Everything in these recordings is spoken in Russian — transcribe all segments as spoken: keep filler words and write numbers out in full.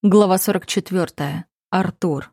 Глава сорок четвёртая. Артур.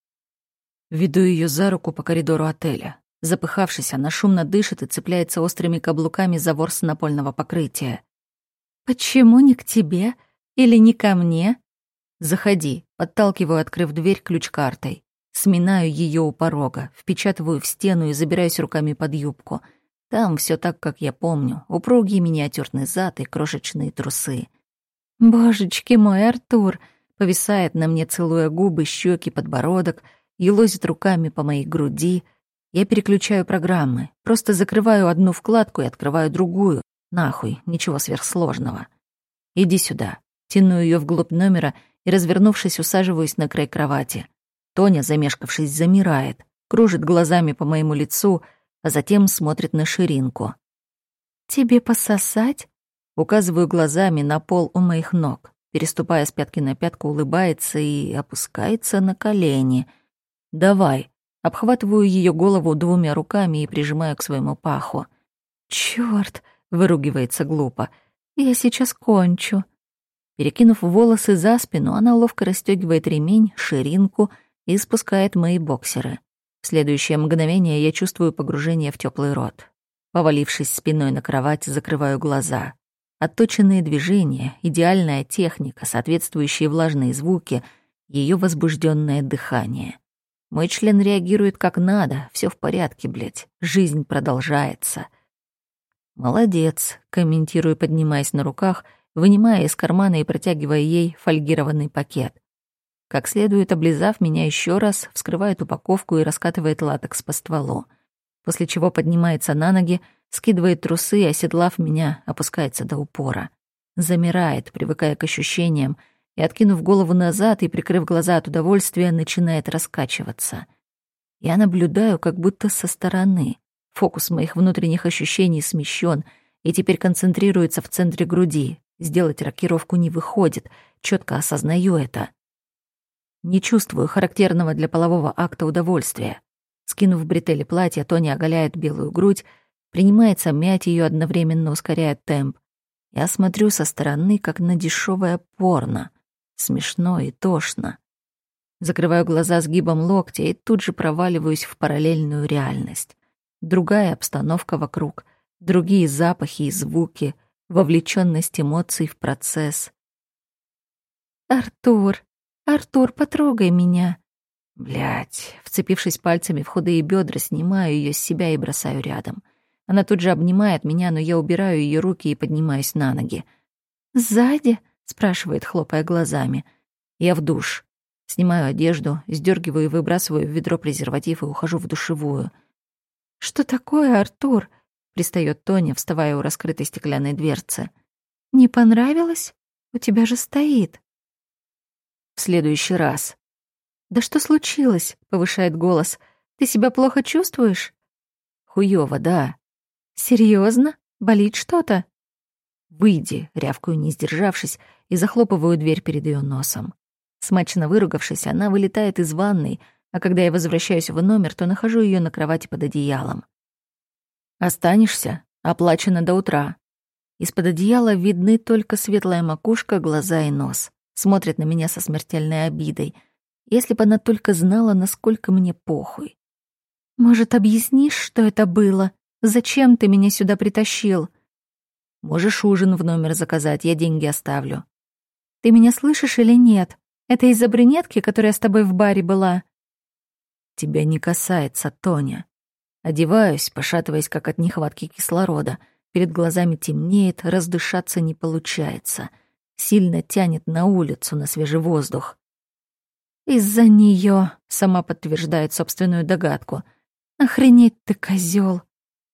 Веду ее за руку по коридору отеля. Запыхавшись, она шумно дышит и цепляется острыми каблуками за ворс напольного покрытия. «Почему не к тебе? Или не ко мне?» «Заходи», подталкиваю, открыв дверь ключ-картой. Сминаю ее у порога, впечатываю в стену и забираюсь руками под юбку. Там все так, как я помню. Упругий миниатюрный зад и крошечные трусы. «Божечки мой, Артур!» Повисает на мне, целуя губы, щеки, подбородок, елозит руками по моей груди. Я переключаю программы, просто закрываю одну вкладку и открываю другую. Нахуй, ничего сверхсложного. «Иди сюда». Тяну ее вглубь номера и, развернувшись, усаживаюсь на край кровати. Тоня, замешкавшись, замирает, кружит глазами по моему лицу, а затем смотрит на ширинку. «Тебе пососать?» Указываю глазами на пол у моих ног. Переступая с пятки на пятку, улыбается и опускается на колени. «Давай». Обхватываю ее голову двумя руками и прижимаю к своему паху. «Чёрт!» — выругивается глупо. «Я сейчас кончу». Перекинув волосы за спину, она ловко расстёгивает ремень, ширинку и спускает мои боксеры. В следующее мгновение я чувствую погружение в тёплый рот. Повалившись спиной на кровать, закрываю глаза. Отточенные движения, идеальная техника, соответствующие влажные звуки, ее возбужденное дыхание. Мой член реагирует как надо, все в порядке, блядь, жизнь продолжается. «Молодец», — комментирую, поднимаясь на руках, вынимая из кармана и протягивая ей фольгированный пакет. Как следует облизав меня еще раз, вскрывает упаковку и раскатывает латекс по стволу. После чего поднимается на ноги, скидывает трусы и, оседлав меня, опускается до упора. Замирает, привыкая к ощущениям, и, откинув голову назад и прикрыв глаза от удовольствия, начинает раскачиваться. Я наблюдаю, как будто со стороны. Фокус моих внутренних ощущений смещен и теперь концентрируется в центре груди. Сделать рокировку не выходит, четко осознаю это. Не чувствую характерного для полового акта удовольствия. Скинув бретели платья, Тоня оголяет белую грудь, принимается мять ее, одновременно ускоряя темп. Я смотрю со стороны, как на дешевое порно. Смешно и тошно. Закрываю глаза сгибом локтя и тут же проваливаюсь в параллельную реальность. Другая обстановка вокруг, другие запахи и звуки, вовлеченность эмоций в процесс. «Артур, Артур, потрогай меня!» Блядь, вцепившись пальцами в худые бедра, снимаю ее с себя и бросаю рядом. Она тут же обнимает меня, но я убираю ее руки и поднимаюсь на ноги. «Сзади?» — спрашивает, хлопая глазами. Я в душ. Снимаю одежду, сдергиваю и выбрасываю в ведро презерватив и ухожу в душевую. «Что такое, Артур?» — пристает Тоня, вставая у раскрытой стеклянной дверцы. «Не понравилось? У тебя же стоит». «В следующий раз». «Да что случилось?» — повышает голос. «Ты себя плохо чувствуешь?» «Хуёво, да». «Серьёзно? Болит что-то?» «Выйди», — рявкаю, не сдержавшись, и захлопываю дверь перед её носом. Смачно выругавшись, она вылетает из ванной, а когда я возвращаюсь в номер, то нахожу её на кровати под одеялом. «Останешься? Оплачено до утра». Из-под одеяла видны только светлая макушка, глаза и нос. Смотрит на меня со смертельной обидой. Если бы она только знала, насколько мне похуй. «Может, объяснишь, что это было? Зачем ты меня сюда притащил?» «Можешь ужин в номер заказать, я деньги оставлю». «Ты меня слышишь или нет? Это из-за брюнетки, которая с тобой в баре была?» «Тебя не касается, Тоня». Одеваюсь, пошатываясь, как от нехватки кислорода. Перед глазами темнеет, раздышаться не получается. Сильно тянет на улицу, на свежий воздух. «Из-за неё», — сама подтверждает собственную догадку. «Охренеть ты, козёл!»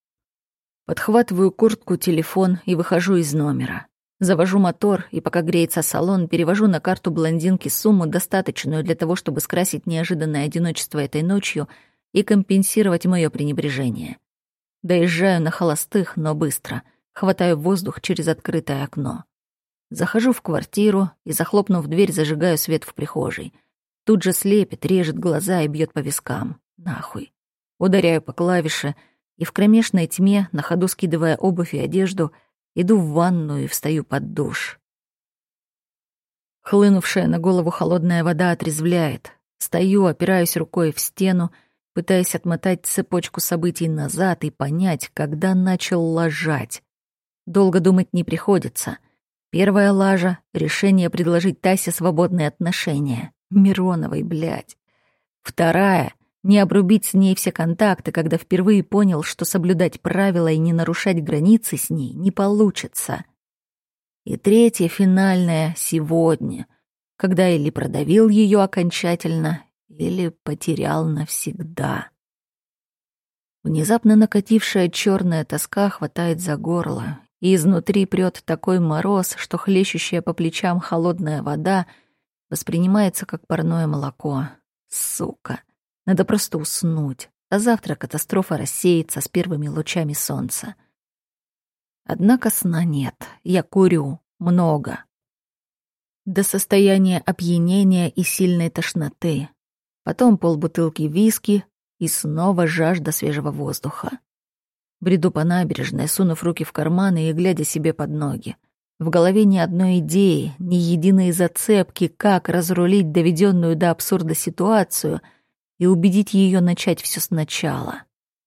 Подхватываю куртку, телефон и выхожу из номера. Завожу мотор, и пока греется салон, перевожу на карту блондинки сумму, достаточную для того, чтобы скрасить неожиданное одиночество этой ночью и компенсировать моё пренебрежение. Доезжаю на холостых, но быстро. Хватаю воздух через открытое окно. Захожу в квартиру и, захлопнув дверь, зажигаю свет в прихожей. Тут же слепит, режет глаза и бьет по вискам. Нахуй. Ударяю по клавише и в кромешной тьме, на ходу скидывая обувь и одежду, иду в ванную и встаю под душ. Хлынувшая на голову холодная вода отрезвляет. Стою, опираюсь рукой в стену, пытаясь отмотать цепочку событий назад и понять, когда начал лажать. Долго думать не приходится. Первая лажа — решение предложить Тасе свободные отношения. Мироновой, блядь. Вторая — не обрубить с ней все контакты, когда впервые понял, что соблюдать правила и не нарушать границы с ней не получится. И третья, финальная, сегодня, когда или продавил ее окончательно, или потерял навсегда. Внезапно накатившая черная тоска хватает за горло, и изнутри прет такой мороз, что хлещущая по плечам холодная вода воспринимается как парное молоко. Сука, надо просто уснуть, а завтра катастрофа рассеется с первыми лучами солнца. Однако сна нет, я курю, много. До состояния опьянения и сильной тошноты. Потом полбутылки виски и снова жажда свежего воздуха. Бреду по набережной, сунув руки в карманы и глядя себе под ноги. В голове ни одной идеи, ни единой зацепки, как разрулить доведенную до абсурда ситуацию и убедить ее начать все сначала.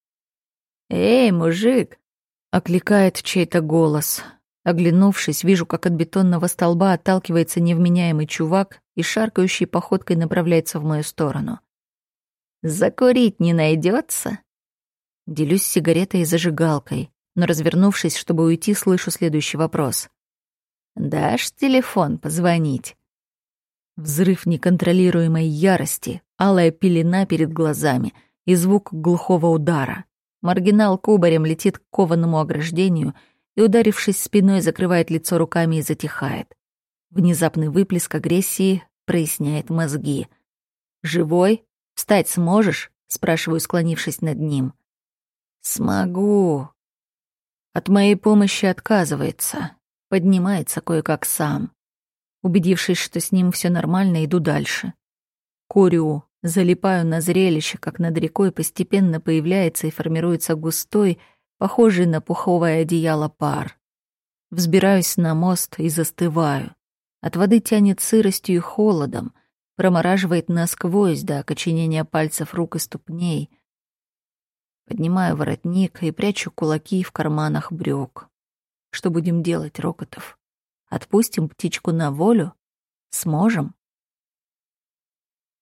«Эй, мужик!» — окликает чей-то голос. Оглянувшись, вижу, как от бетонного столба отталкивается невменяемый чувак и шаркающей походкой направляется в мою сторону. «Закурить не найдется?» Делюсь сигаретой и зажигалкой, но, развернувшись, чтобы уйти, слышу следующий вопрос. «Дашь телефон позвонить?» Взрыв неконтролируемой ярости, алая пелена перед глазами и звук глухого удара. Маргинал кубарем летит к кованому ограждению и, ударившись спиной, закрывает лицо руками и затихает. Внезапный выплеск агрессии проясняет мозги. «Живой? Встать сможешь?» — спрашиваю, склонившись над ним. «Смогу». От моей помощи отказывается. Поднимается кое-как сам. Убедившись, что с ним все нормально, иду дальше. Курю, залипаю на зрелище, как над рекой постепенно появляется и формируется густой, похожий на пуховое одеяло пар. Взбираюсь на мост и застываю. От воды тянет сыростью и холодом, промораживает насквозь до окоченения пальцев рук и ступней. Поднимаю воротник и прячу кулаки в карманах брюк. Что будем делать, Рокотов? Отпустим птичку на волю? Сможем?